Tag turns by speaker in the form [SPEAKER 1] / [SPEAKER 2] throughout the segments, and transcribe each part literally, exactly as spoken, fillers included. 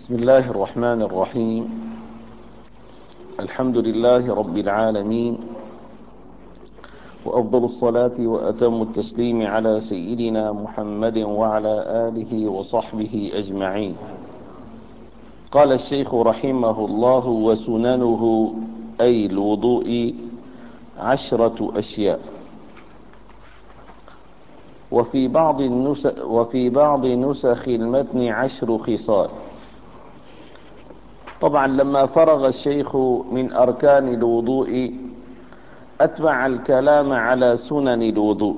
[SPEAKER 1] بسم الله الرحمن الرحيم. الحمد لله رب العالمين، وأفضل الصلاة وأتم التسليم على سيدنا محمد وعلى آله وصحبه أجمعين. قال الشيخ رحمه الله: وسننه أي الوضوء عشرة أشياء، وفي بعض النسخ, وفي بعض نسخ المتن عشر خصال. طبعا لما فرغ الشيخ من أركان الوضوء أتبع الكلام على سنن الوضوء،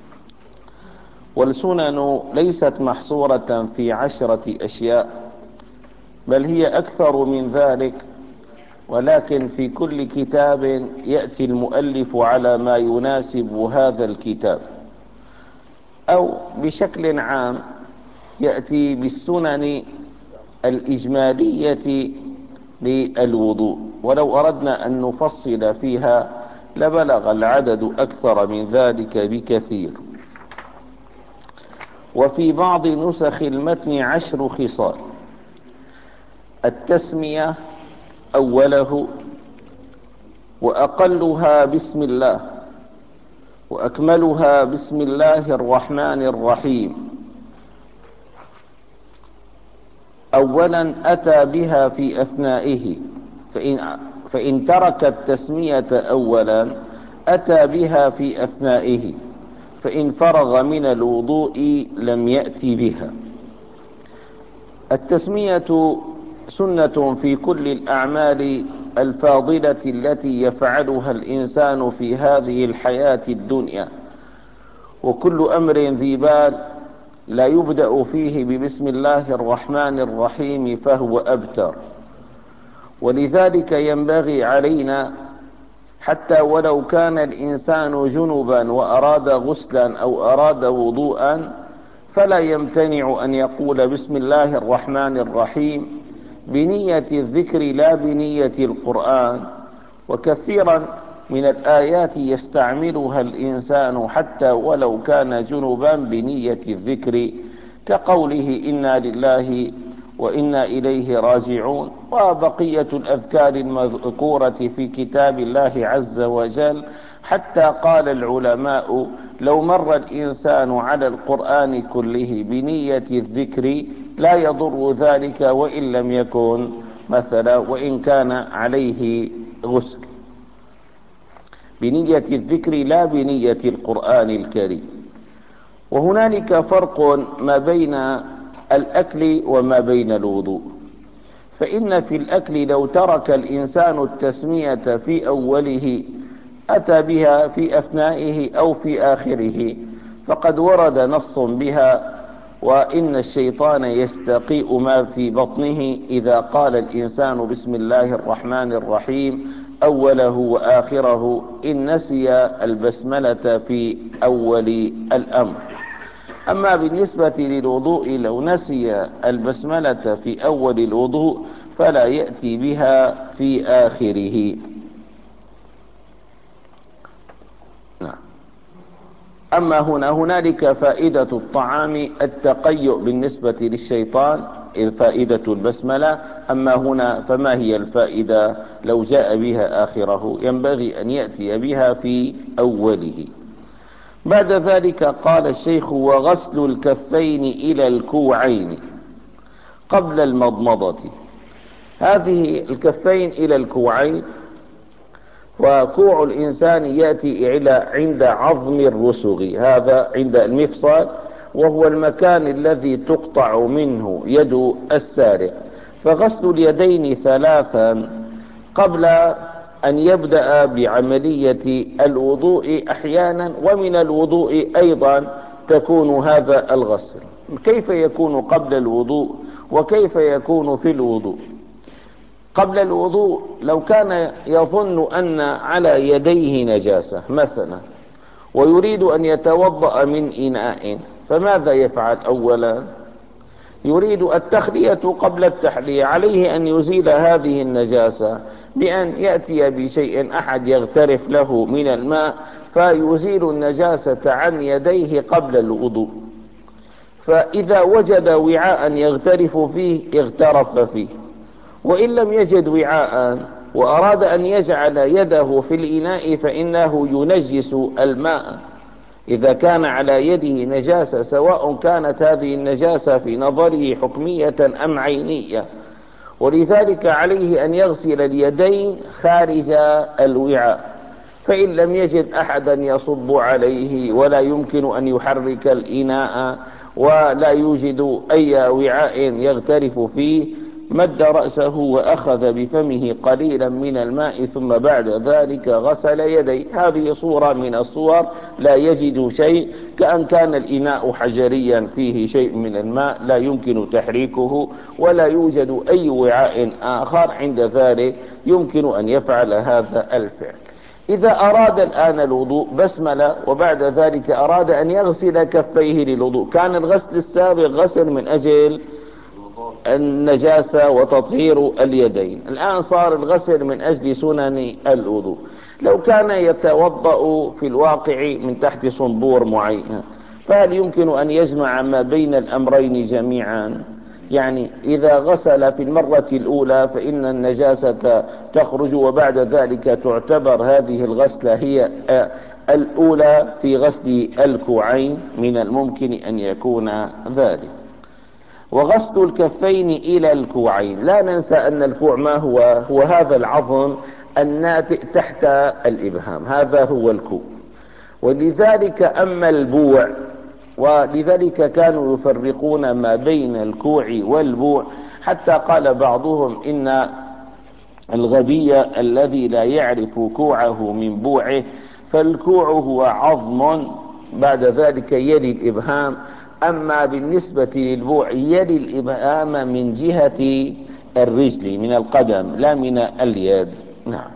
[SPEAKER 1] والسنن ليست محصورة في عشرة أشياء، بل هي أكثر من ذلك، ولكن في كل كتاب يأتي المؤلف على ما يناسب هذا الكتاب، أو بشكل عام يأتي بالسنن الإجمالية للوضوء، ولو أردنا أن نفصل فيها لبلغ العدد أكثر من ذلك بكثير. وفي بعض نسخ المتن عشر خصال: التسمية أوله، وأقلها بسم الله، وأكملها بسم الله الرحمن الرحيم. أولا أتى بها في أثنائه، فإن, فإن ترك التسمية أولا أتى بها في أثنائه، فإن فرغ من الوضوء لم يأتي بها. التسمية سنة في كل الأعمال الفاضلة التي يفعلها الإنسان في هذه الحياة الدنيا، وكل أمر ذي بال لا يبدأ فيه ببسم الله الرحمن الرحيم فهو أبتر. ولذلك ينبغي علينا، حتى ولو كان الإنسان جنبا وأراد غسلا أو أراد وضوءا، فلا يمتنع أن يقول بسم الله الرحمن الرحيم بنية الذكر لا بنية القرآن. وكثيرا من الآيات يستعملها الإنسان حتى ولو كان جنبا بنية الذكر، كقوله إنا لله وإنا إليه راجعون، وبقية الأذكار المذكورة في كتاب الله عز وجل. حتى قال العلماء: لو مر الإنسان على القرآن كله بنية الذكر لا يضر ذلك وإن لم يكن مثلا وإن كان عليه غسل، بنية الذكر لا بنية القرآن الكريم. وهنالك فرق ما بين الأكل وما بين الوضوء، فإن في الأكل لو ترك الإنسان التسمية في أوله أتى بها في أثنائه أو في آخره، فقد ورد نص بها: وإن الشيطان يستقيء ما في بطنه إذا قال الإنسان بسم الله الرحمن الرحيم أوله وآخره، إن نسي البسملة في أول الأمر. أما بالنسبة للوضوء لو نسي البسملة في أول الوضوء فلا يأتي بها في آخره. أما هنا هنالك فائدة الطعام التقيؤ بالنسبة للشيطان، فائدة البسملة. أما هنا فما هي الفائدة لو جاء بها آخره؟ ينبغي أن يأتي بها في أوله. بعد ذلك قال الشيخ: وغسل الكفين إلى الكوعين قبل المضمضة. هذه الكفين إلى الكوعين، وكوع الإنسان يأتي إلى عند عظم الرسغ، هذا عند المفصل، وهو المكان الذي تقطع منه يد السارق. فغسل اليدين ثلاثا قبل أن يبدأ بعملية الوضوء أحيانا، ومن الوضوء أيضا تكون هذا الغسل. كيف يكون قبل الوضوء وكيف يكون في الوضوء؟ قبل الوضوء لو كان يظن أن على يديه نجاسة مثلا ويريد أن يتوضأ من إناء، فماذا يفعل؟ أولا يريد التخلية قبل التحلية، عليه أن يزيل هذه النجاسة بأن يأتي بشيء أحد يغترف له من الماء فيزيل النجاسة عن يديه قبل الوضوء. فإذا وجد وعاء يغترف فيه اغترف فيه، وإن لم يجد وعاء وأراد أن يجعل يده في الإناء فإنه ينجس الماء. إذا كان على يده نجاسة، سواء كانت هذه النجاسة في نظره حكمية أم عينية، ولذلك عليه أن يغسل اليدين خارج الوعاء. فإن لم يجد أحدا يصب عليه ولا يمكن أن يحرك الإناء ولا يوجد أي وعاء يغترف فيه، مد رأسه وأخذ بفمه قليلا من الماء ثم بعد ذلك غسل يديه. هذه صورة من الصور لا يجد شيء، كأن كان الإناء حجريا فيه شيء من الماء لا يمكن تحريكه ولا يوجد أي وعاء آخر، عند ذلك يمكن أن يفعل هذا الفعل. إذا أراد الآن الوضوء بسملة وبعد ذلك أراد أن يغسل كفيه للوضوء، كان الغسل السابق غسل من أجل النجاسة وتطهير اليدين، الآن صار الغسل من أجل سنن الوضوء. لو كان يتوضأ في الواقع من تحت صنبور معين، فهل يمكن أن يجمع ما بين الأمرين جميعا؟ يعني إذا غسل في المرة الأولى فإن النجاسة تخرج وبعد ذلك تعتبر هذه الغسلة هي الأولى في غسل الكوعين، من الممكن أن يكون ذلك. وغسل الكفين إلى الكوعين، لا ننسى أن الكوع ما هو؟ هو هذا العظم الناتئ تحت الإبهام، هذا هو الكوع. ولذلك أما البوع، ولذلك كانوا يفرقون ما بين الكوع والبوع، حتى قال بعضهم إن الغبي الذي لا يعرف كوعه من بوعه، فالكوع هو عظم بعد ذلك يلي الإبهام، أما بالنسبة للبوع يلي الإبهام من جهة الرجل من القدم لا من اليد. نعم.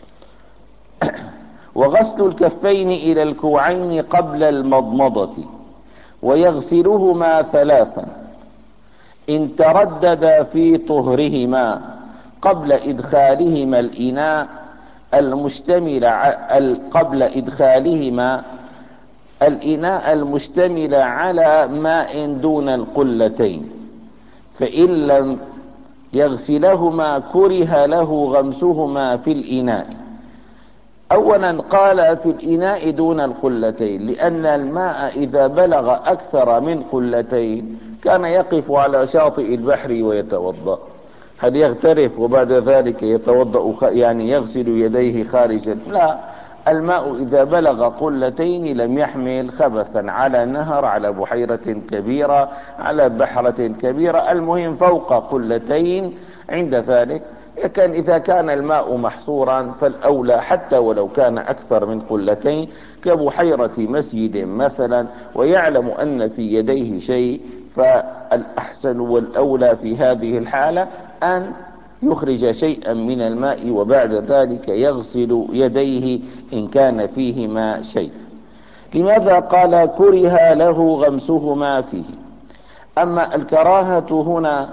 [SPEAKER 1] وغسل الكفين إلى الكوعين قبل المضمضة، ويغسلهما ثلاثا إن تردد في طهرهما قبل إدخالهما الإناء المشتمل قبل إدخالهما الإناء المشتمل على ماء دون القلتين، فإن لم يغسلهما كره له غمسهما في الإناء. أولا قال في الإناء دون القلتين، لأن الماء إذا بلغ أكثر من قلتين كان يقف على شاطئ البحر ويتوضأ، هل يغترف وبعد ذلك يتوضأ يعني يغسل يديه خارجا؟ لا، الماء إذا بلغ قلتين لم يحمل خبثا على نهر، على بحيرة كبيرة، على بحرة كبيرة، المهم فوق قلتين. عند ذلك كان إذا كان الماء محصورا فالأولى حتى ولو كان أكثر من قلتين كبحيرة مسجد مثلا ويعلم أن في يديه شيء، فالأحسن والأولى في هذه الحالة أن يخرج شيئا من الماء وبعد ذلك يغسل يديه إن كان فيهما شيء. لماذا قال كره له غمسهما فيه؟ أما الكراهة هنا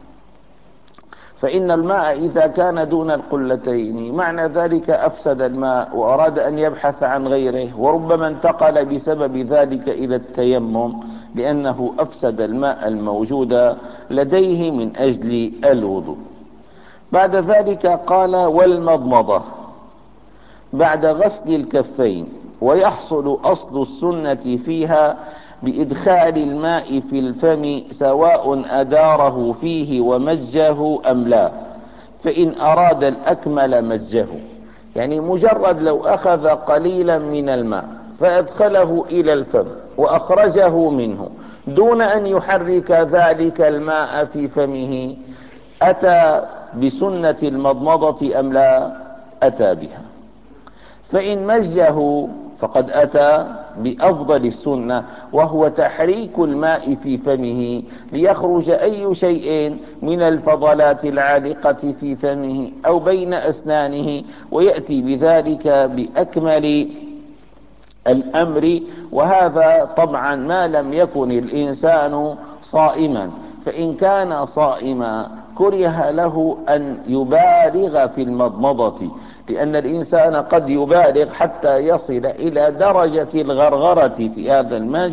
[SPEAKER 1] فإن الماء إذا كان دون القلتين معنى ذلك أفسد الماء وأراد أن يبحث عن غيره، وربما انتقل بسبب ذلك إلى التيمم لأنه أفسد الماء الموجود لديه من أجل الوضوء. بعد ذلك قال والمضمضة بعد غسل الكفين، ويحصل أصل السنة فيها بإدخال الماء في الفم سواء أداره فيه ومجه أم لا، فإن أراد الأكمل مجه، يعني مجرد لو أخذ قليلا من الماء فأدخله إلى الفم وأخرجه منه دون أن يحرك ذلك الماء في فمه، أتى بسنة المضمضة أم لا؟ أتى بها. فإن مجه فقد أتى بأفضل السنة، وهو تحريك الماء في فمه ليخرج أي شيء من الفضلات العالقة في فمه أو بين أسنانه، ويأتي بذلك بأكمل الأمر. وهذا طبعا ما لم يكن الإنسان صائما، فإن كان صائما كره له أن يبالغ في المضمضة، لأن الإنسان قد يبالغ حتى يصل إلى درجة الغرغرة في هذا المج،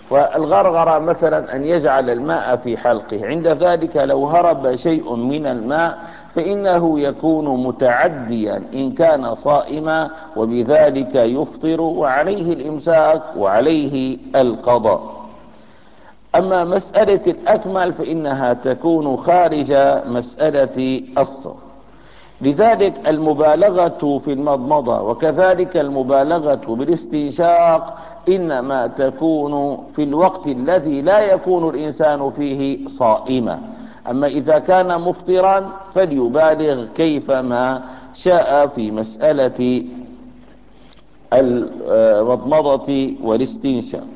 [SPEAKER 1] والغرغرة مثلا أن يجعل الماء في حلقه، عند ذلك لو هرب شيء من الماء فإنه يكون متعديا إن كان صائما، وبذلك يفطر وعليه الإمساك وعليه القضاء. أما مسألة الأكمل فإنها تكون خارج مسألة الصوم. لذلك المبالغة في المضمضة وكذلك المبالغة بالاستنشاق إنما تكون في الوقت الذي لا يكون الإنسان فيه صائما. أما إذا كان مفطرا فليبالغ كيفما شاء في مسألة المضمضة والاستنشاق.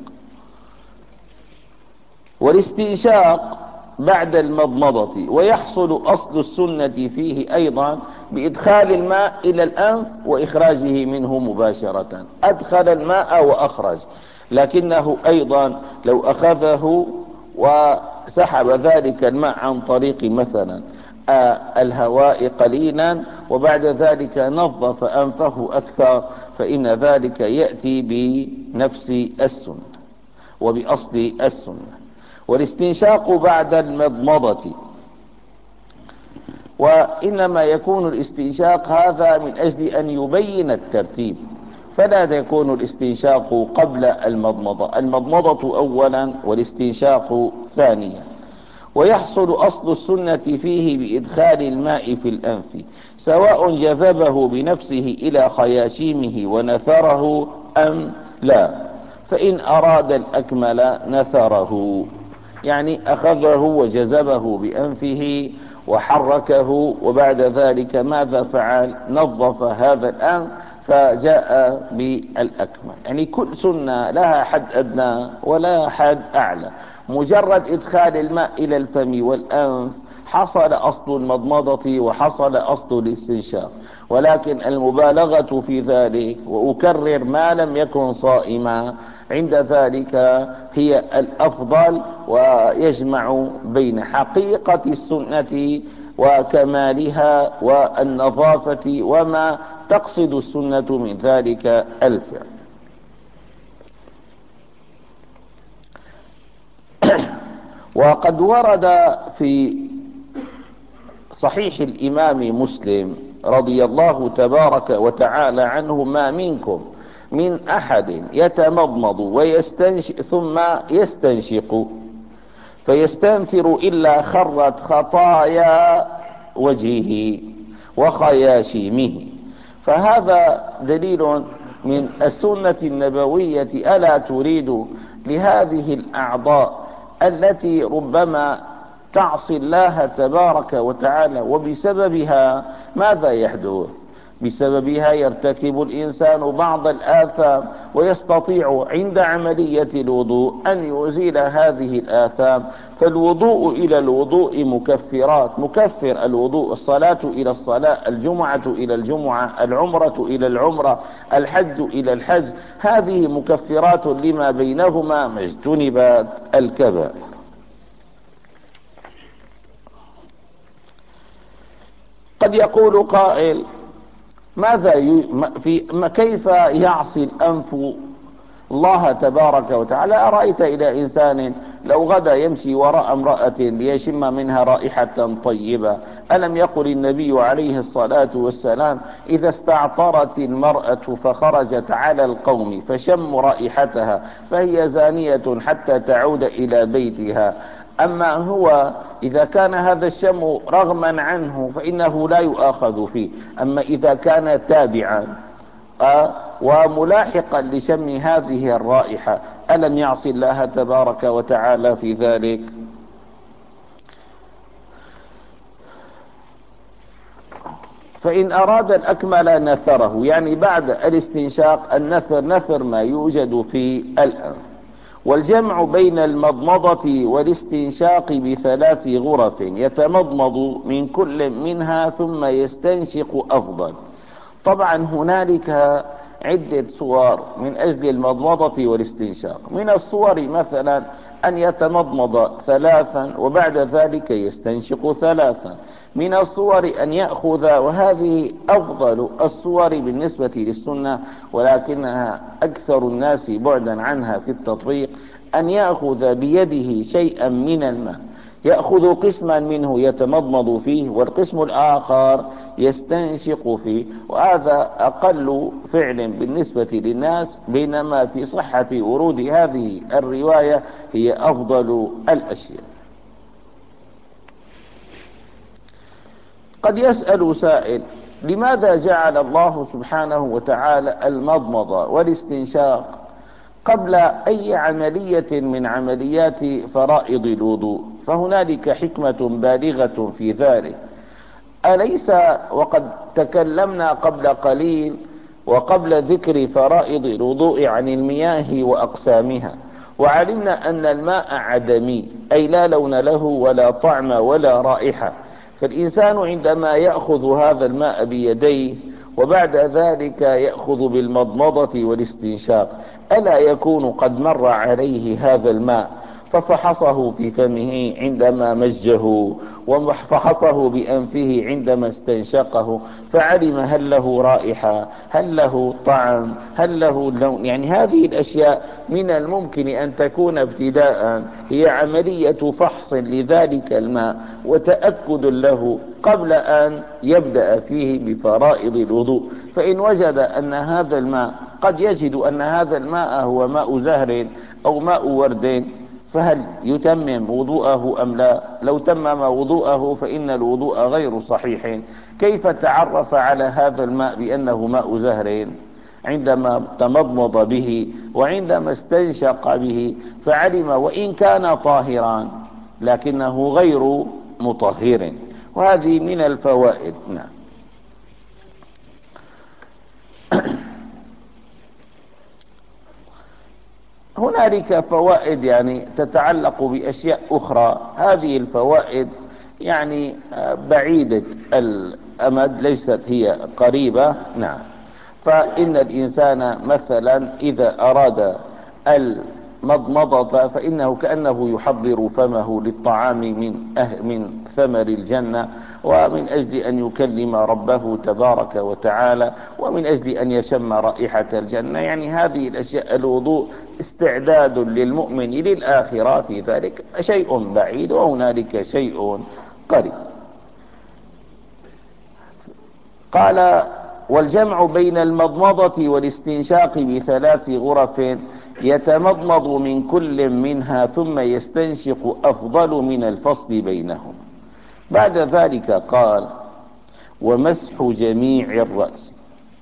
[SPEAKER 1] والاستنشاق بعد المضمضة، ويحصل أصل السنة فيه أيضا بإدخال الماء إلى الأنف وإخراجه منه مباشرة. أدخل الماء وأخرج، لكنه أيضا لو أخذه وسحب ذلك الماء عن طريق مثلا الهواء قليلا وبعد ذلك نظف أنفه أكثر، فإن ذلك يأتي بنفس السنة وبأصل السنة. والاستنشاق بعد المضمضة، وإنما يكون الاستنشاق هذا من أجل أن يبين الترتيب، فلا يكون الاستنشاق قبل المضمضة، المضمضة أولا والاستنشاق ثانيا. ويحصل أصل السنة فيه بإدخال الماء في الأنف، سواء جذبه بنفسه إلى خياشيمه ونثره أم لا. فإن أراد الأكمل نثره، يعني أخذه وجذبه بأنفه وحركه، وبعد ذلك ماذا فعل؟ نظف هذا الأنف فجاء بالأكمل. يعني كل سنة لها حد أدنى ولا حد أعلى. مجرد إدخال الماء إلى الفم والأنف حصل أصل المضمضة وحصل أصل الاستنشاق، ولكن المبالغة في ذلك وأكرر ما لم يكن صائما عند ذلك هي الأفضل، ويجمع بين حقيقة السنة وكمالها والنظافة وما تقصد السنة من ذلك الفعل. وقد ورد في صحيح الإمام مسلم رضي الله تبارك وتعالى عنه: ما منكم من أحد يتمضمض ويستنشق ثم يستنشق فيستنثر إلا خرت خطايا وجهه وخياشيمه. فهذا دليل من السنة النبوية: ألا تريد لهذه الأعضاء التي ربما تعصي الله تبارك وتعالى وبسببها ماذا يحدث؟ بسببها يرتكب الإنسان بعض الآثام، ويستطيع عند عملية الوضوء أن يزيل هذه الآثام. فالوضوء إلى الوضوء مكفرات، مكفر الوضوء، الصلاة إلى الصلاة، الجمعة إلى الجمعة، العمرة إلى العمرة، الحج إلى الحج، هذه مكفرات لما بينهما ما اجتنبت الكبائر. قد يقول قائل: ماذا ي... في كيف يعصي الأنف الله تبارك وتعالى؟ أرأيت إلى إنسان لو غدا يمشي وراء امرأة ليشم منها رائحة طيبة، ألم يقل النبي عليه الصلاة والسلام: إذا استعطرت المرأة فخرجت على القوم فشموا رائحتها فهي زانية حتى تعود إلى بيتها. أما هو إذا كان هذا الشم رغما عنه فإنه لا يؤاخذ فيه، أما إذا كان تابعا وملاحقا لشم هذه الرائحة ألم يعصي الله تبارك وتعالى في ذلك؟ فإن أراد الأكمل نثره، يعني بعد الاستنشاق النثر، نثر ما يوجد في الأنف. والجمع بين المضمضة والاستنشاق بثلاث غرف يتمضمض من كل منها ثم يستنشق أفضل. طبعا هنالك عدة صور من أجل المضمضة والاستنشاق. من الصور مثلا أن يتمضمض ثلاثا وبعد ذلك يستنشق ثلاثا. من الصور أن يأخذ، وهذه أفضل الصور بالنسبة للسنة ولكنها أكثر الناس بعدا عنها في التطبيق، أن يأخذ بيده شيئا من الماء، يأخذ قسما منه يتمضمض فيه والقسم الآخر يستنشق فيه، وهذا أقل فعل بالنسبة للناس، بينما في صحة ورود هذه الرواية هي أفضل الأشياء. قد يسأل سائل: لماذا جعل الله سبحانه وتعالى المضمضة والاستنشاق قبل أي عملية من عمليات فرائض الوضوء؟ فهنالك حكمة بالغة في ذلك. أليس وقد تكلمنا قبل قليل وقبل ذكر فرائض الوضوء عن المياه وأقسامها، وعلمنا أن الماء عدمي، أي لا لون له ولا طعم ولا رائحة، فالإنسان عندما يأخذ هذا الماء بيديه وبعد ذلك يأخذ بالمضمضة والاستنشاق، ألا يكون قد مر عليه هذا الماء ففحصه في فمه عندما مجه، وفحصه بأنفه عندما استنشقه، فعلم هل له رائحة، هل له طعم، هل له لون؟ يعني هذه الأشياء من الممكن أن تكون ابتداء هي عملية فحص لذلك الماء وتأكد له قبل أن يبدأ فيه بفرائض الوضوء. فإن وجد أن هذا الماء، قد يجد أن هذا الماء هو ماء زهر أو ماء ورد، فهل يتمم وضوءه أم لا؟ لو تمم وضوءه فإن الوضوء غير صحيح. كيف تعرف على هذا الماء بأنه ماء زهر؟ عندما تمضمض به وعندما استنشق به فعلم، وإن كان طاهرا لكنه غير مطهر. وهذه من الفوائد. نعم. هنالك فوائد يعني تتعلق بأشياء أخرى، هذه الفوائد يعني بعيدة الأمد، ليست هي قريبة. نعم. فإن الإنسان مثلا إذا أراد المضمضة فإنه كأنه يحضر فمه للطعام من أه من ثمر الجنة، ومن أجل أن يكلم ربه تبارك وتعالى، ومن أجل أن يشم رائحة الجنة. يعني هذه الأشياء، الوضوء استعداد للمؤمن للآخرة، في ذلك شيء بعيد وهنالك شيء قريب. قال: والجمع بين المضمضة والاستنشاق بثلاث غرف يتمضمض من كل منها ثم يستنشق أفضل من الفصل بينهم. بعد ذلك قال: ومسح جميع الرأس.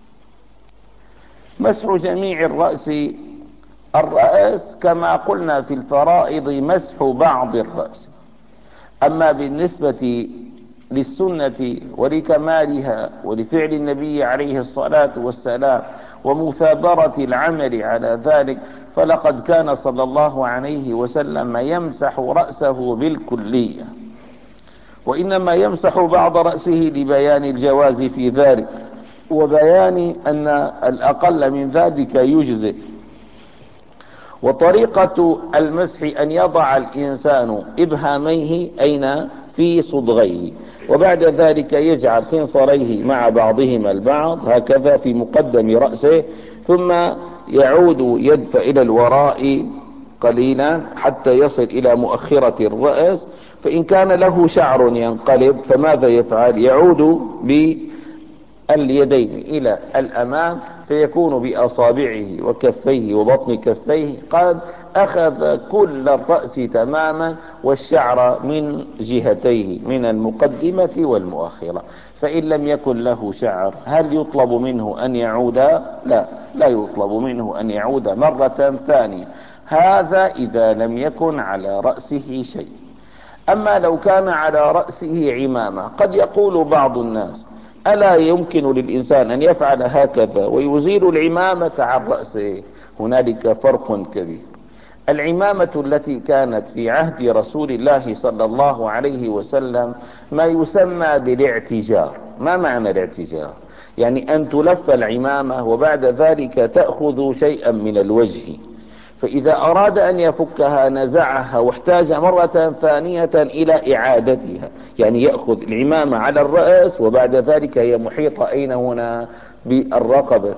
[SPEAKER 1] مسح جميع الرأس، الرأس كما قلنا في الفرائض مسح بعض الرأس، أما بالنسبة للسنة ولكمالها ولفعل النبي عليه الصلاة والسلام ومثابرة العمل على ذلك، فلقد كان صلى الله عليه وسلم يمسح رأسه بالكلية، وإنما يمسح بعض رأسه لبيان الجواز في ذلك وبيان أن الأقل من ذلك يجزئ. وطريقة المسح أن يضع الإنسان إبهاميه أين؟ في صدغيه، وبعد ذلك يجعل خنصريه مع بعضهما البعض هكذا في مقدم رأسه، ثم يعود يدفع إلى الوراء قليلا حتى يصل إلى مؤخرة الرأس. فإن كان له شعر ينقلب فماذا يفعل؟ يعود باليدين إلى الأمام، فيكون بأصابعه وكفيه وبطن كفيه قد أخذ كل الرأس تماما، والشعر من جهتيه من المقدمة والمؤخرة. فإن لم يكن له شعر هل يطلب منه أن يعود؟ لا، لا يطلب منه أن يعود مرة ثانية. هذا إذا لم يكن على رأسه شيء. أما لو كان على رأسه عمامة، قد يقول بعض الناس: ألا يمكن للإنسان أن يفعل هكذا ويزيل العمامة عن رأسه؟ هنالك فرق كبير. العمامة التي كانت في عهد رسول الله صلى الله عليه وسلم ما يسمى بالاعتجار. ما معنى الاعتجار؟ يعني أن تلف العمامة وبعد ذلك تأخذ شيئا من الوجه، فإذا أراد أن يفكها نزعها واحتاج مرة ثانية إلى إعادتها. يعني يأخذ العمامة على الرأس وبعد ذلك هي محيطة أين؟ هنا بالرقبة،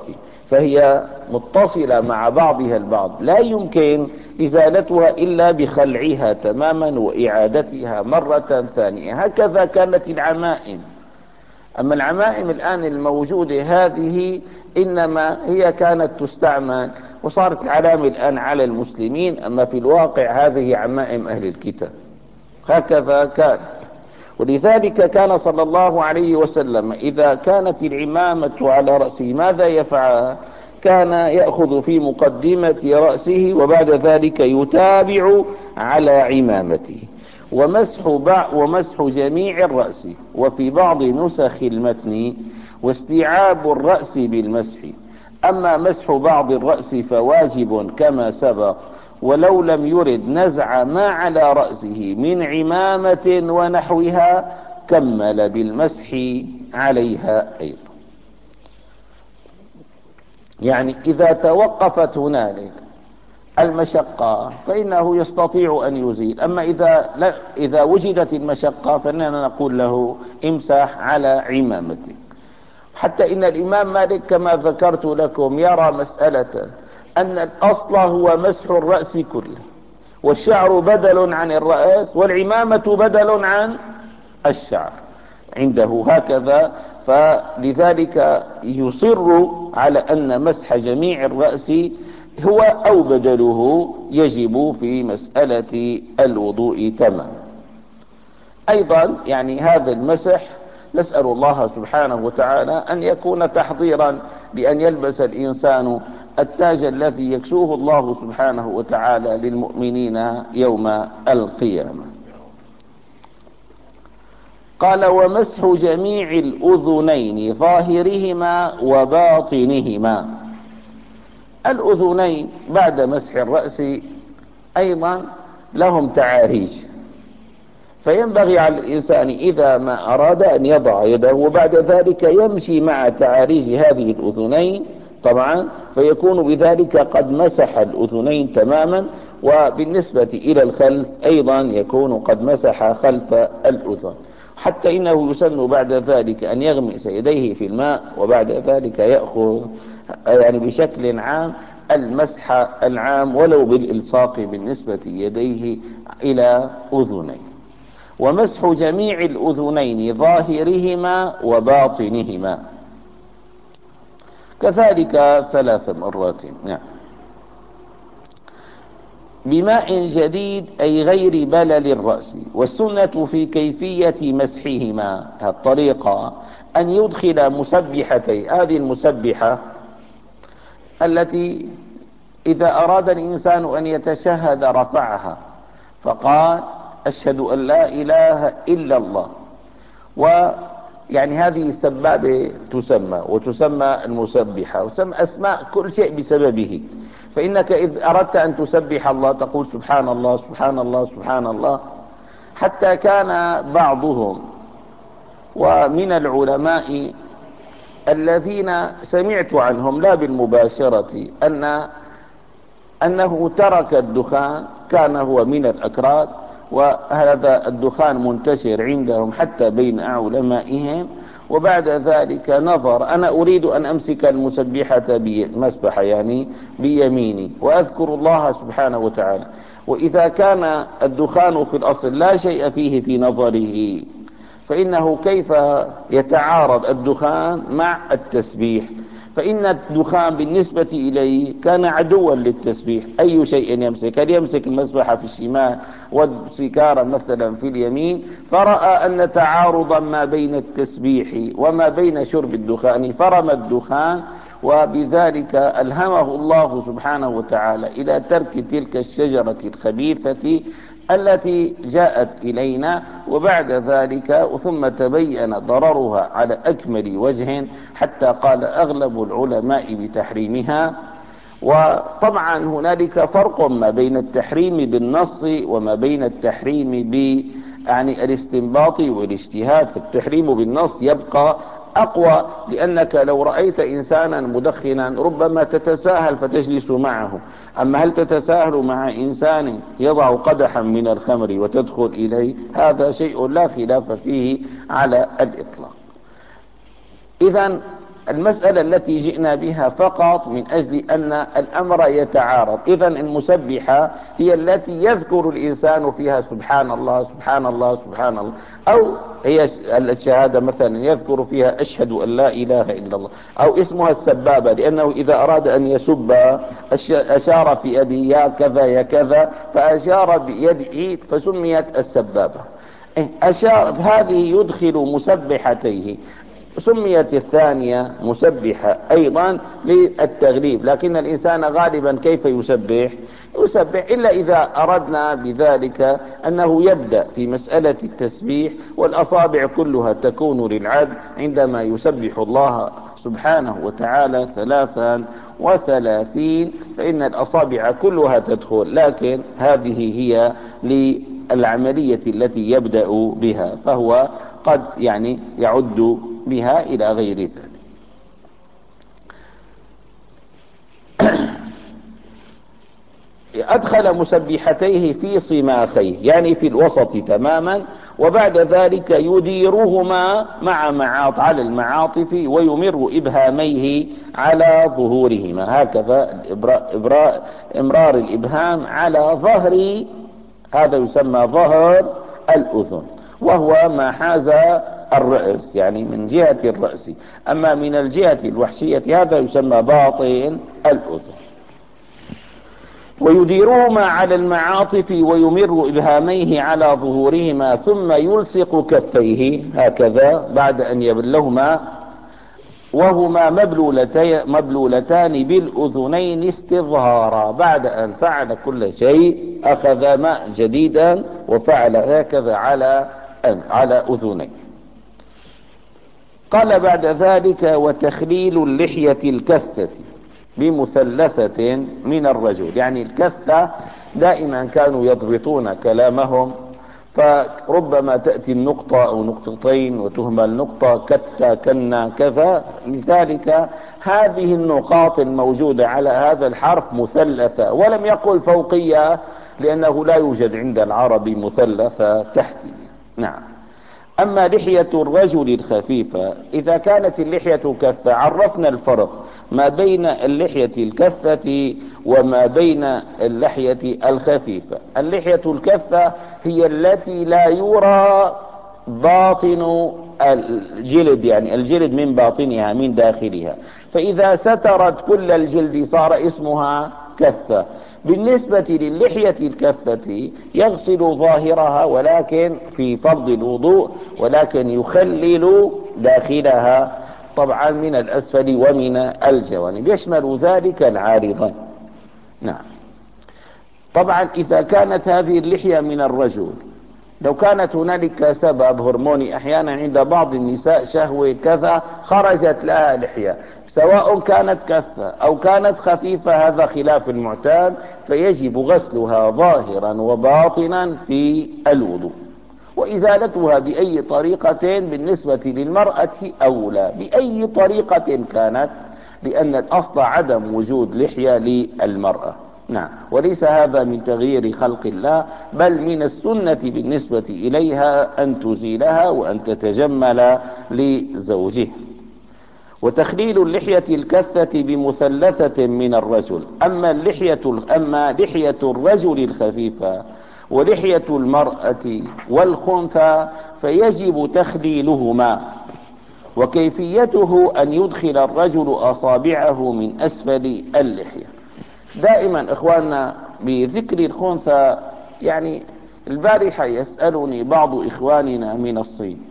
[SPEAKER 1] فهي متصلة مع بعضها البعض، لا يمكن إزالتها إلا بخلعها تماما وإعادتها مرة ثانية. هكذا كانت العمائم. أما العمائم الآن الموجودة هذه إنما هي كانت تستعمل وصارت العلامة الآن على المسلمين، أما في الواقع هذه عمائم أهل الكتاب. هكذا كان. ولذلك كان صلى الله عليه وسلم إذا كانت العمامة على رأسه ماذا يفعل؟ كان يأخذ في مقدمة رأسه وبعد ذلك يتابع على عمامته، ومسح, ومسح جميع الرأس. وفي بعض نسخ المتن واستيعاب الرأس بالمسح. أما مسح بعض الرأس فواجب كما سبق، ولو لم يرد نزع ما على رأسه من عمامة ونحوها كمل بالمسح عليها أيضا. يعني إذا توقفت هنالك المشقة فإنه يستطيع أن يزيل. أما إذا, لا إذا وجدت المشقة فإننا نقول له امسح على عمامتك. حتى إن الإمام مالك كما ذكرت لكم يرى مسألة أن الأصل هو مسح الرأس كله، والشعر بدل عن الرأس والعمامة بدل عن الشعر عنده هكذا. فلذلك يصر على أن مسح جميع الرأس هو أو بدله يجب في مسألة الوضوء تمام. أيضا يعني هذا المسح نسأل الله سبحانه وتعالى أن يكون تحضيرا بأن يلبس الإنسان التاج الذي يكسوه الله سبحانه وتعالى للمؤمنين يوم القيامة. قال ومسح جميع الأذنين ظاهرهما وباطنهما. الأذنين بعد مسح الرأس أيضا لهم تعاريج، فينبغي على الإنسان إذا ما أراد أن يضع يده وبعد ذلك يمشي مع تعاريج هذه الأذنين طبعا، فيكون بذلك قد مسح الأذنين تماما. وبالنسبة إلى الخلف أيضا يكون قد مسح خلف الأذن. حتى إنه يسن بعد ذلك أن يغمس يديه في الماء وبعد ذلك يأخذ يعني بشكل عام المسح العام ولو بالإلصاق بالنسبة يديه إلى أذنيه. ومسح جميع الأذنين ظاهرهما وباطنهما كذلك ثلاث مرات. نعم. بماء جديد أي غير بلل الرأس. والسنة في كيفية مسحهما الطريقة أن يدخل مسبحتي، هذه المسبحة التي إذا أراد الإنسان أن يتشهد رفعها فقال أشهد أن لا إله إلا الله. ويعني هذه السبابة تسمى وتسمى المسبحة وتسمى أسماء كل شيء بسببه. فإنك إذ أردت أن تسبح الله تقول سبحان الله سبحان الله سبحان الله. حتى كان بعضهم ومن العلماء الذين سمعت عنهم لا بالمباشرة أن أنه ترك الدخان، كان هو من الأكراد وهذا الدخان منتشر عندهم حتى بين علمائهم. وبعد ذلك نظر أنا أريد أن أمسك المسبحة بمسبحة يعني بيميني وأذكر الله سبحانه وتعالى، وإذا كان الدخان في الأصل لا شيء فيه في نظره فإنه كيف يتعارض الدخان مع التسبيح؟ فإن الدخان بالنسبة إليه كان عدوا للتسبيح. أي شيء يمسك؟ هل يمسك المسبحة في الشمال والسكارة مثلا في اليمين؟ فرأى أن تعارضا ما بين التسبيح وما بين شرب الدخان فرمى الدخان، وبذلك ألهمه الله سبحانه وتعالى إلى ترك تلك الشجرة الخبيثة التي جاءت إلينا. وبعد ذلك ثم تبين ضررها على أكمل وجه حتى قال أغلب العلماء بتحريمها. وطبعا هنالك فرق ما بين التحريم بالنص وما بين التحريم ب يعني الاستنباط والاجتهاد. فالتحريم بالنص يبقى أقوى، لأنك لو رأيت إنسانا مدخنا ربما تتساهل فتجلس معه. أما هل تتساهل مع إنسان يضع قدحا من الخمر وتدخل إليه؟ هذا شيء لا خلاف فيه على الإطلاق. إذن المسألة التي جئنا بها فقط من أجل أن الأمر يتعارض. إذن المسبحة هي التي يذكر الإنسان فيها سبحان الله سبحان الله سبحان الله، أو هي الشهادة مثلا يذكر فيها أشهد أن لا إله إلا الله، أو اسمها السبابة لأنه إذا أراد أن يسب أشار في يده يا كذا يا كذا فأشار بيده فسميت السبابة. أشار هذه يدخل مسبحتيه. سميت الثانية مسبحة أيضا للتغليب، لكن الإنسان غالبا كيف يسبح؟ يسبح إلا إذا أردنا بذلك أنه يبدأ في مسألة التسبيح والأصابع كلها تكون للعبد عندما يسبح الله سبحانه وتعالى ثلاثا وثلاثين، فإن الأصابع كلها تدخل، لكن هذه هي للعملية التي يبدأ بها، فهو قد يعني يعد بها إلى غير ذلك. أدخل مسبحتيه في صماخيه يعني في الوسط تماما، وبعد ذلك يديرهما مع معاط على المعاطف ويمر إبهاميه على ظهورهما، هكذا إبراء إبراء إمرار الإبهام على ظهر، هذا يسمى ظهر الأذن، وهو ما حاز الرأس يعني من جهة الرأس. أما من الجهة الوحشية هذا يسمى باطن الأذن. ويديرهما على المعاطف ويمر إبهاميه على ظهورهما، ثم يلصق كفيه هكذا بعد أن يبلهما وهما مبلولتان بالأذنين استظهارا. بعد أن فعل كل شيء أخذ ماء جديدا وفعل هكذا على على أذنيه. قال بعد ذلك وتخليل اللحية الكثة بمثلثة من الرجل، يعني الكثة دائما كانوا يضبطون كلامهم، فربما تأتي النقطة أو نقطتين وتهمل نقطة كتا كنا كذا، لذلك هذه النقاط الموجودة على هذا الحرف مثلثة، ولم يقل فوقية لأنه لا يوجد عند العرب مثلثة تحتية. نعم. أما لحية الرجل الخفيفة، إذا كانت اللحية كثة عرفنا الفرق ما بين اللحية الكثة وما بين اللحية الخفيفة. اللحية الكثة هي التي لا يرى باطن الجلد، يعني الجلد من باطنها من داخلها، فإذا سترت كل الجلد صار اسمها كثة. بالنسبة للحية الكثة يغسل ظاهرها ولكن في فرض الوضوء، ولكن يخلل داخلها طبعا من الأسفل ومن الجوانب، يشمل ذلك العارضين. نعم. طبعا إذا كانت هذه اللحية من الرجل، لو كانت هنالك سبب هرموني أحيانا عند بعض النساء شهوة كذا خرجت لها لحية، سواء كانت كثة أو كانت خفيفة، هذا خلاف المعتاد، فيجب غسلها ظاهرا وباطنا في الوضوء، وإزالتها بأي طريقة بالنسبة للمرأة أولى، بأي طريقة كانت، لأن الأصل عدم وجود لحية للمرأة. نعم. وليس هذا من تغيير خلق الله، بل من السنة بالنسبة إليها أن تزيلها وأن تتجمل لزوجها. وتخليل اللحية الكثة بمثلثة من الرجل. أما اللحية أما لحية الرجل الخفيفة ولحية المرأة والخنثى فيجب تخليلهما، وكيفيته أن يدخل الرجل أصابعه من أسفل اللحية. دائما إخواننا بذكر الخنثى، يعني البارحة يسألني بعض إخواننا من الصين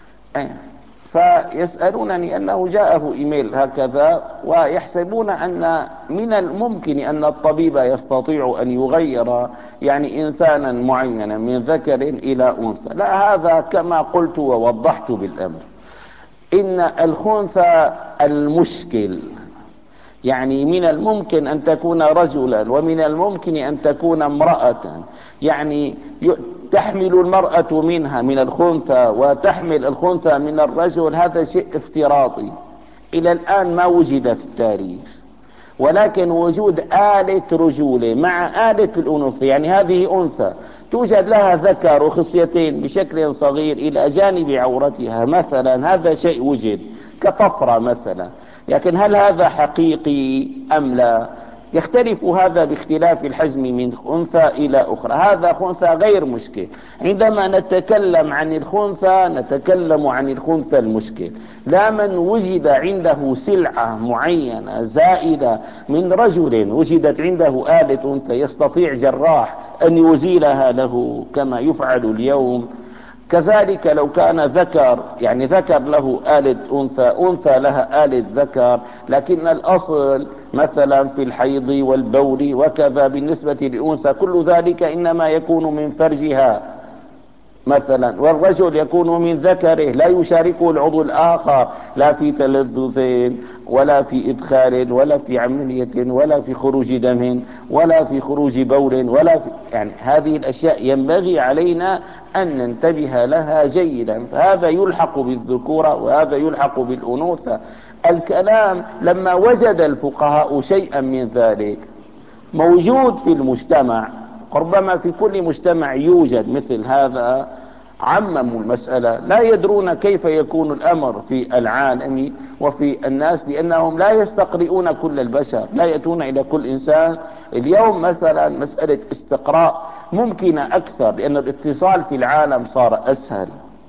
[SPEAKER 1] فيسألونني أنه جاءه إيميل هكذا، ويحسبون أن من الممكن أن الطبيب يستطيع أن يغير يعني إنسانا معينا من ذكر إلى أنثى. لا، هذا كما قلت ووضحت بالأمر، إن الخنثى المشكل، يعني من الممكن أن تكون رجلا ومن الممكن أن تكون امرأة، يعني تحمل المرأة منها من الخنثى وتحمل الخنثى من الرجل، هذا شيء افتراضي إلى الآن ما وجد في التاريخ، ولكن وجود آلة رجولة مع آلة الأنوثة، يعني هذه أنثى توجد لها ذكر وخصيتين بشكل صغير إلى جانب عورتها مثلا، هذا شيء وجد كطفرة مثلا، لكن هل هذا حقيقي أم لا؟ يختلف هذا باختلاف الحجم من خنثى إلى أخرى. هذا خنثى غير مشكل. عندما نتكلم عن الخنثى نتكلم عن الخنثى المشكل، لا من وجد عنده سلعة معينة زائدة من رجل وجدت عنده آلة أنثى يستطيع جراح أن يزيلها له كما يفعل اليوم. كذلك لو كان ذكر، يعني ذكر له آلة أنثى، أنثى لها آلة ذكر، لكن الأصل مثلا في الحيض والبول وكذا بالنسبة للأنثى كل ذلك إنما يكون من فرجها مثلا، والرجل يكون من ذكره، لا يشاركه العضو الآخر لا في تلذذ ولا في إدخال ولا في عملية ولا في خروج دم ولا في خروج بول ولا في، يعني هذه الأشياء ينبغي علينا أن ننتبه لها جيدا. فهذا يلحق بالذكورة وهذا يلحق بالأنوثة. الكلام لما وجد الفقهاء شيئا من ذلك موجود في المجتمع، ربما في كل مجتمع يوجد مثل هذا، عمموا المسألة، لا يدرون كيف يكون الأمر في العالم وفي الناس، لأنهم لا يستقرئون كل البشر، لا يأتون إلى كل إنسان. اليوم مثلا مسألة استقراء ممكنة أكثر لأن الاتصال في العالم صار أسهل،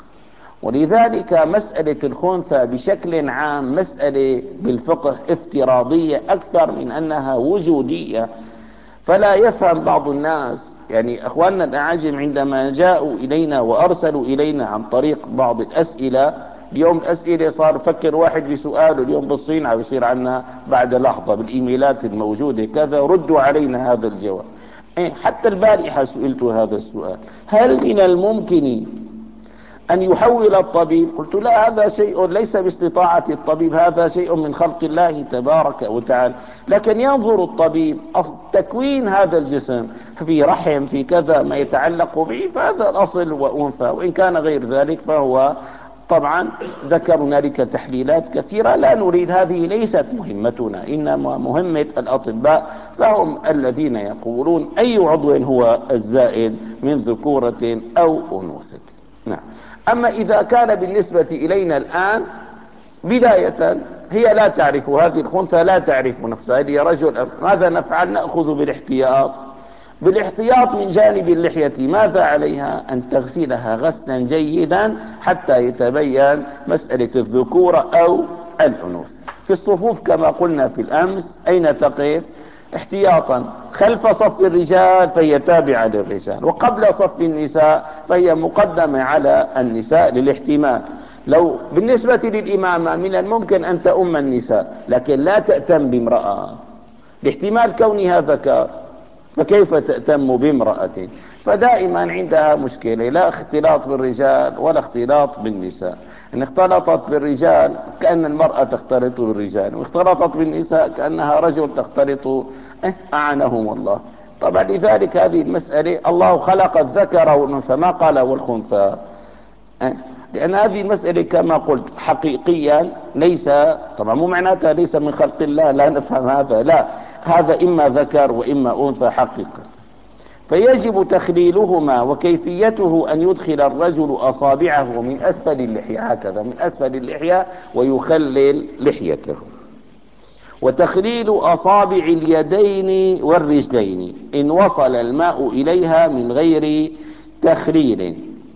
[SPEAKER 1] ولذلك مسألة الخنثى بشكل عام مسألة بالفقه افتراضية أكثر من أنها وجودية. فلا يفهم بعض الناس، يعني أخواننا الأعاجم عندما جاءوا إلينا وأرسلوا إلينا عن طريق بعض الأسئلة، اليوم الأسئلة صار فكر واحد بسؤال، اليوم بالصين عم يصير عنا بعد لحظة بالإيميلات الموجودة كذا ردوا علينا هذا الجواب. حتى البارحة سئلت هذا السؤال، هل من الممكن أن يحول الطبيب؟ قلت لا، هذا شيء ليس باستطاعة الطبيب، هذا شيء من خلق الله تبارك وتعالى. لكن ينظر الطبيب تكوين هذا الجسم في رحم في كذا ما يتعلق به، فهذا الأصل وأنثى، وإن كان غير ذلك فهو طبعا ذكر هنالك تحليلات كثيرة لا نريد، هذه ليست مهمتنا، إنما مهمة الأطباء، فهم الذين يقولون أي عضو هو الزائد من ذكورة أو أنوثة. نعم. أما إذا كان بالنسبة إلينا الآن بداية هي لا تعرف، هذه الخنثى لا تعرف نفسها، هي رجل، ماذا نفعل؟ نأخذ بالاحتياط. بالاحتياط من جانب اللحية ماذا عليها؟ أن تغسلها غسلا جيدا حتى يتبين مسألة الذكورة أو الأنوثة. في الصفوف كما قلنا في الأمس أين تقف؟ احتياطا خلف صف الرجال فهي تابعة للرجال، وقبل صف النساء فهي مقدمة على النساء للاحتمال. لو بالنسبة للإمامة من الممكن أن تؤم النساء لكن لا تأتم بامرأة لاحتمال كونها ذكر، فكيف تأتم بامرأة؟ فدائما عندها مشكلة، لا اختلاط بالرجال ولا اختلاط بالنساء. إن اختلطت بالرجال كأن المرأة تختلط بالرجال، واختلطت بالنساء كأنها رجل تختلط، اه أعنهم الله. طبعا لذلك هذه المسألة الله خلق الذكر والأنثى، ما قال والخنثى، اه لأن هذه المسألة كما قلت حقيقيا ليس، طبعا مو معناتها ليس من خلق الله، لا نفهم هذا، لا، هذا إما ذكر وإما أنثى حقيقة. فيجب تخليلهما، وكيفيته أن يدخل الرجل أصابعه من أسفل اللحية هكذا من أسفل اللحية ويخلل لحيته. وتخليل أصابع اليدين والرجلين إن وصل الماء إليها من غير تخليل.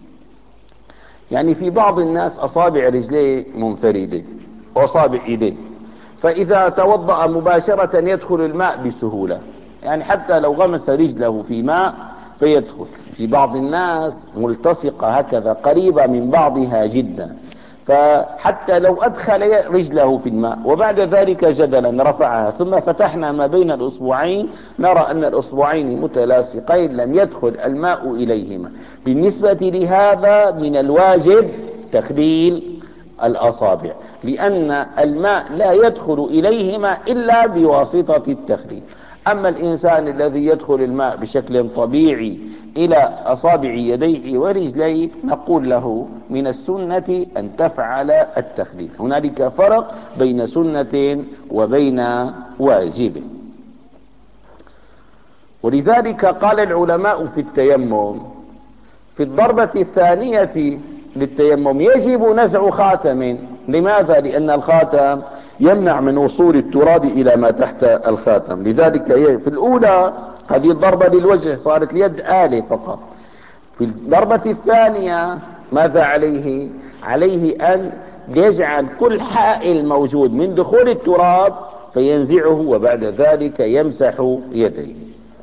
[SPEAKER 1] يعني في بعض الناس أصابع رجليه منفردة وأصابع يديه، فإذا توضأ مباشرة يدخل الماء بسهولة، يعني حتى لو غمس رجله في ماء فيدخل. في بعض الناس ملتصقة هكذا قريبة من بعضها جدا، فحتى لو أدخل رجله في الماء وبعد ذلك جدلا رفعها ثم فتحنا ما بين الأصبعين نرى أن الأصبعين متلاصقين لم يدخل الماء إليهما. بالنسبة لهذا من الواجب تخليل الأصابع، لأن الماء لا يدخل إليهما إلا بواسطة التخليل. أما الإنسان الذي يدخل الماء بشكل طبيعي إلى أصابع يديه ورجليه نقول له من السنة أن تفعل التخليل. هنالك فرق بين سنة وبين واجب. ولذلك قال العلماء في التيمم في الضربة الثانية للتيمم يجب نزع خاتم. لماذا؟ لأن الخاتم يمنع من وصول التراب الى ما تحت الخاتم. لذلك في الاولى هذه الضربة للوجه صارت اليد آلة فقط. في الضربة الثانية ماذا عليه؟ عليه ان يجعل كل حائل موجود من دخول التراب فينزعه وبعد ذلك يمسح يديه.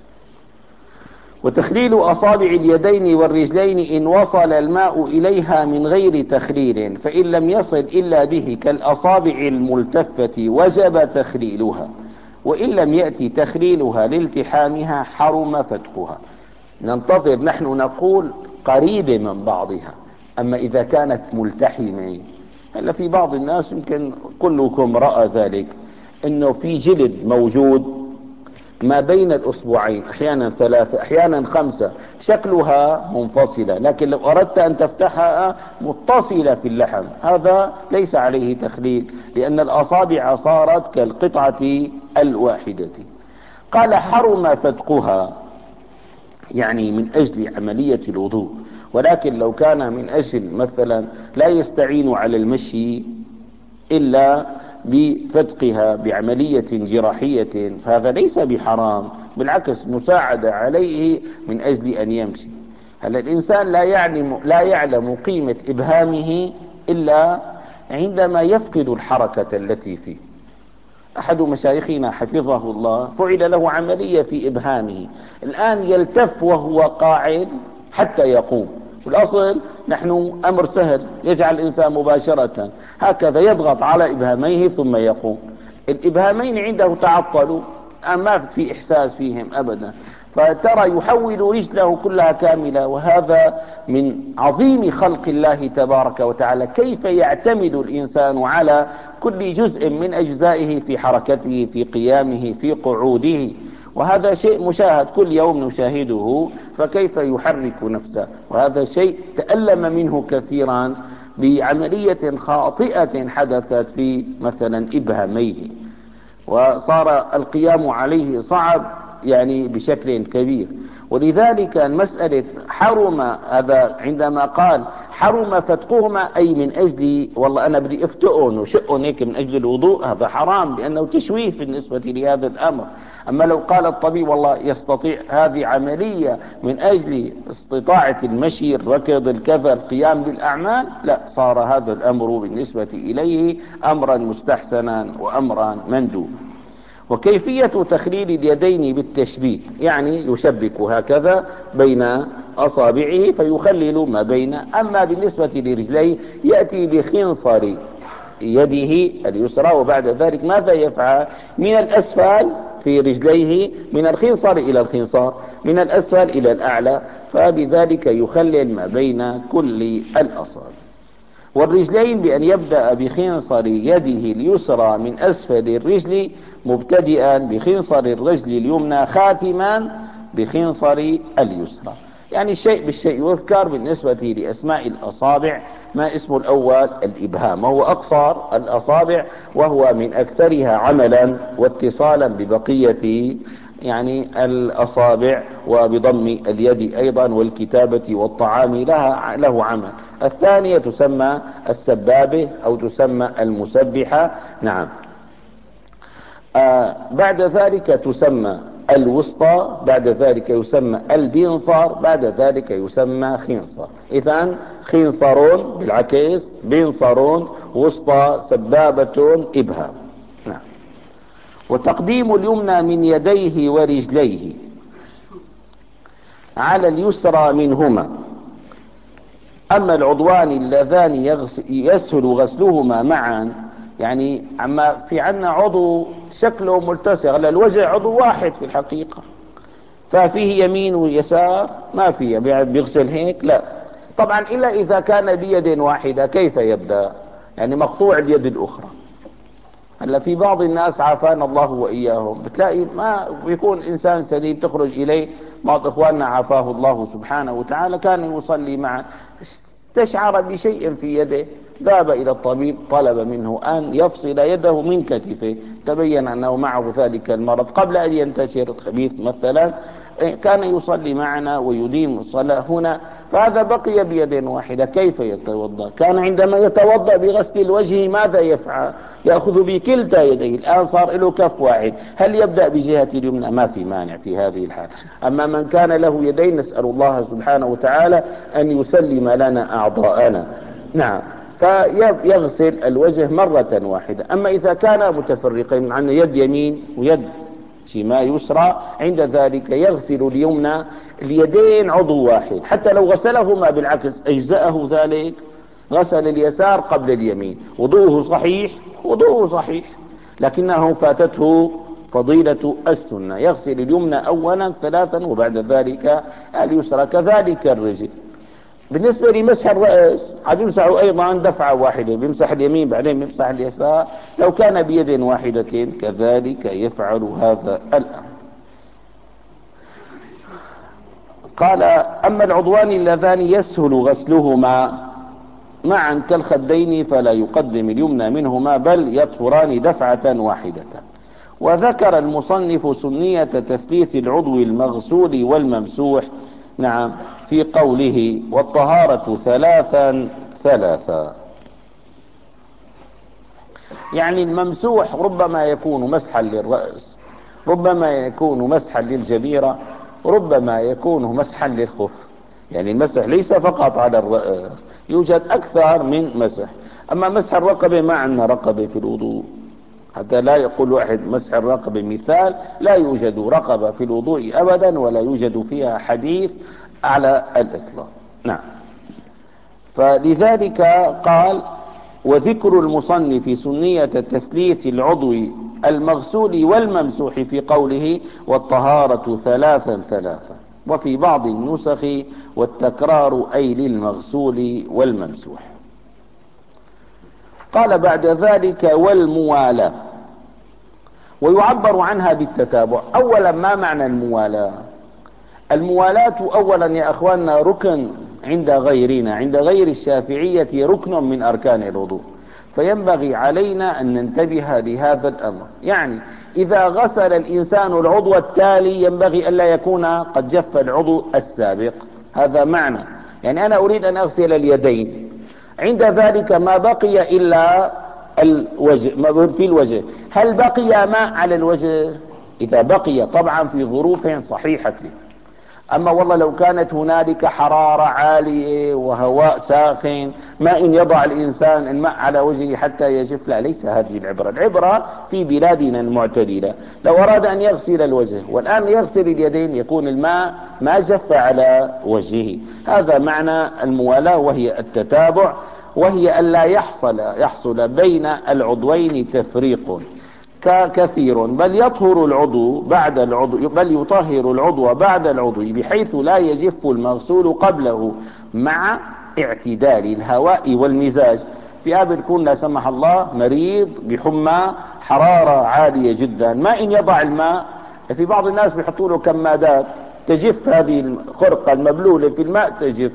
[SPEAKER 1] وتخليل أصابع اليدين والرجلين إن وصل الماء إليها من غير تخليل، فإن لم يصل إلا به كالأصابع الملتفة وجب تخليلها، وإن لم يأتي تخليلها لالتحامها حرم فتقها. ننتظر نحن نقول قريبة من بعضها، أما إذا كانت ملتحمة، هلا في بعض الناس يمكن كلكم رأى ذلك، إنه في جلد موجود ما بين الأصبعين، أحيانا ثلاثة أحيانا خمسة، شكلها منفصلة، لكن لو أردت أن تفتحها متصلة في اللحم، هذا ليس عليه تخليل لأن الأصابع صارت كالقطعة الواحدة. قال حرم فتقها يعني من أجل عملية الوضوء، ولكن لو كان من أجل مثلا لا يستعين على المشي إلا بفتقها بعملية جراحية فهذا ليس بحرام، بالعكس مساعدة عليه من أجل أن يمشي. هل الإنسان لا يعلم, لا يعلم قيمة إبهامه إلا عندما يفقد الحركة التي فيه. أحد مشايخنا حفظه الله فعل له عملية في إبهامه، الآن يلتف وهو قاعد حتى يقوم. والأصل نحن أمر سهل، يجعل الإنسان مباشرة هكذا يضغط على إبهاميه ثم يقوم. الإبهامين عنده تعطلوا، ما في إحساس فيهم أبدا، فترى يحول رجله كلها كاملة، وهذا من عظيم خلق الله تبارك وتعالى، كيف يعتمد الإنسان على كل جزء من أجزائه في حركته في قيامه في قعوده، وهذا شيء مشاهد كل يوم نشاهده، فكيف يحرك نفسه؟ وهذا شيء تألم منه كثيرا بعملية خاطئة حدثت في مثلا إبهاميه، وصار القيام عليه صعب يعني بشكل كبير. ولذلك مسألة حرم هذا عندما قال حرم فتقهما أي من أجل والله أنا بدي افتقن وشقن هيك من أجل الوضوء، هذا حرام لأنه تشويه بالنسبة لهذا الأمر. أما لو قال الطبيب والله يستطيع هذه عملية من أجل استطاعة المشي الركض الكذا القيام بالأعمال، لا، صار هذا الأمر بالنسبة إليه أمرا مستحسنا وأمرا مندوبا. وكيفية تخليل اليدين بالتشبيك يعني يشبك هكذا بين أصابعه فيخلل ما بين. أما بالنسبة لرجليه يأتي بخنصر يده اليسرى، وبعد ذلك ماذا يفعل؟ من الأسفل في رجليه من الخنصر إلى الخنصر، من الأسفل إلى الأعلى، فبذلك يخلل ما بين كل الأصابع. والرجلين بأن يبدأ بخنصر يده اليسرى من أسفل الرجل مبتدئا بخنصر الرجل اليمنى خاتما بخنصر اليسرى. يعني الشيء بالشيء يذكر. بالنسبة لأسماء الأصابع ما اسم الأول الإبهام، وهو أقصر الأصابع وهو من أكثرها عملا واتصالا ببقية يعني الأصابع، وبضم اليد أيضا والكتابة والطعام لها له عمل. الثانية تسمى السبابة أو تسمى المسبحة. نعم. آه بعد ذلك تسمى الوسطى، بعد ذلك يسمى البنصر، بعد ذلك يسمى خنصر. إذن خنصر بالعكس، بنصر، وسطى، سبابة، إبهام. نعم. وتقديم اليمنى من يديه ورجليه على اليسرى منهما. أما العضوان اللذان يسهل غسلهما معا، يعني أما في عنا عضو شكله ملتصق، الوجه عضو واحد في الحقيقة، ففيه يمين ويسار، ما فيه بيغسل هيك، لا طبعا إلا إذا كان بيد واحدة. كيف يبدأ؟ يعني مقطوع اليد الأخرى. هلا في بعض الناس عافانا الله وإياهم بتلاقي ما بيكون إنسان سليم تخرج إليه بعض إخواننا عافاه الله سبحانه وتعالى كان يصلي معه، استشعر بشيء في يده ذهب إلى الطبيب طلب منه أن يفصل يده من كتفه، تبين أنه معه ذلك المرض قبل أن ينتشر الخبيث مثلا، كان يصلي معنا ويديم الصلاة هنا، فهذا بقي بيد واحدة. كيف يتوضأ؟ كان عندما يتوضأ بغسل الوجه ماذا يفعل؟ يأخذ بكلتا يديه، الآن صار له كف واحد، هل يبدأ بجهة اليمنى؟ ما في مانع في هذه الحال. أما من كان له يدين نسأل الله سبحانه وتعالى أن يسلم لنا أعضاءنا. نعم، فيغسل الوجه مرة واحدة. أما إذا كان متفرقين عن يد يمين ويد شمال يسرى، عند ذلك يغسل اليمنى اليدين عضو واحد، حتى لو غسلهما بالعكس أجزأه ذلك، غسل اليسار قبل اليمين، وضوءه صحيح، وضوءه صحيح، لكنه فاتته فضيلة السنة، يغسل اليمنى أولا ثلاثا وبعد ذلك اليسرى. كذلك الرجل. بالنسبة لمسح الرأس قد يمسح أيضا دفعة واحدة، بيمسح اليمين بعدين بيمسح اليسار، لو كان بيد واحدة كذلك يفعل هذا الأمر. قال: أما العضوان اللذان يسهل غسلهما معا كالخدين فلا يقدم اليمنى منهما بل يطهران دفعة واحدة. وذكر المصنف سنية تثليث العضو المغسول والممسوح، نعم، في قوله: والطهارة ثلاثا ثلاثا. يعني الممسوح ربما يكون مسحا للرأس، ربما يكون مسحا للجبيرة، ربما يكون مسحا للخف. يعني المسح ليس فقط على الرأس، يوجد أكثر من مسح. أما مسح الرقبة ما عندنا رقبة في الوضوء، حتى لا يقول واحد مسح الرقبة مثال، لا يوجد رقبة في الوضوء أبدا، ولا يوجد فيها حديث على الإطلاق. نعم، فلذلك قال: وذكر المصنف سنية تثليث العضو المغسول والممسوح في قوله: والطهارة ثلاثا ثلاثا. وفي بعض النسخ: والتكرار أي للمغسول والممسوح. قال بعد ذلك: والموالاة، ويعبر عنها بالتتابع. أولا، ما معنى الموالاة؟ الموالاة أولا يا أخواننا ركن عند غيرنا، عند غير الشافعية ركن من أركان الوضوء، فينبغي علينا أن ننتبه لهذا الأمر. يعني إذا غسل الإنسان العضو التالي ينبغي ألا يكون قد جف العضو السابق، هذا معنى. يعني أنا أريد أن أغسل اليدين، عند ذلك ما بقي إلا الوجه، في الوجه، هل بقي ماء على الوجه؟ إذا بقي طبعا في ظروف صحيحة. أما والله لو كانت هنالك حرارة عالية وهواء ساخن، ما إن يضع الإنسان الماء على وجهه حتى يجف، لا، ليس هذه العبرة. العبرة في بلادنا المعتدلة، لو أراد أن يغسل الوجه والآن يغسل اليدين يكون الماء ما جف على وجهه. هذا معنى الموالاة، وهي التتابع، وهي ألا يحصل يحصل بين العضوين تفريق كثير، بل يطهر العضو بعد العضو، بل يطهر العضو بعد العضو بحيث لا يجف المغسول قبله، مع اعتدال الهواء والمزاج. في آب يكون لا سمح الله مريض بحمى حرارة عالية جدا، ما إن يضع الماء، في بعض الناس بيحطوا له كمادات تجف هذه الخرقة المبلولة في الماء، تجف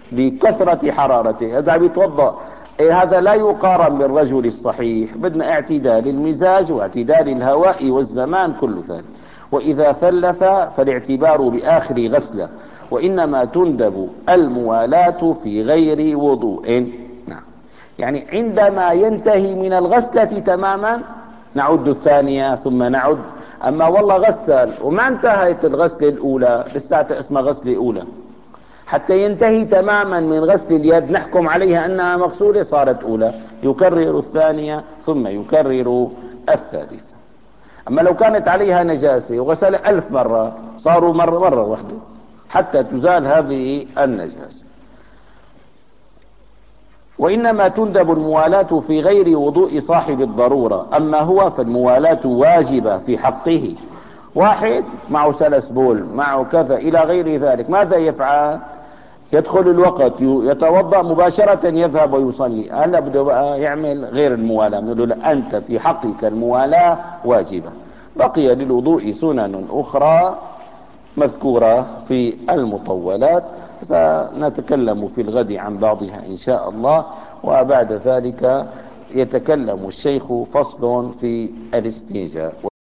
[SPEAKER 1] لكثرة حرارته، هذا بيتوضأ. إيه، هذا لا يقارن بالرجل الصحيح، بدنا اعتدال المزاج واعتدال الهواء والزمان كل ذلك. وإذا ثلث فالاعتبار بآخر غسلة، وإنما تندب الموالاة في غير وضوء. نعم، يعني عندما ينتهي من الغسلة تماما نعد الثانية ثم نعد. أما والله غسل وما انتهت الغسلة الأولى، لسه اسمها غسلة أولى، حتى ينتهي تماما من غسل اليد نحكم عليها أنها مغسولة، صارت أولى، يكرر الثانية ثم يكرر الثالثة. أما لو كانت عليها نجاسة وغسل ألف مرة، صاروا مرة مرة واحدة حتى تزال هذه النجاسة. وإنما تندب الموالاة في غير وضوء صاحب الضرورة، أما هو فالموالاة واجبة في حقه. واحد معه سلس بول، معه كذا إلى غير ذلك، ماذا يفعل؟ يدخل الوقت يتوضأ مباشرة يذهب ويصلي، هلا بده بقى يعمل غير الموالاة، نقول له أنت في حقك الموالاة واجبة. بقي للوضوء سنن أخرى مذكورة في المطولات، سنتكلم في الغد عن بعضها إن شاء الله. وبعد ذلك يتكلم الشيخ فصل في الاستنجاء.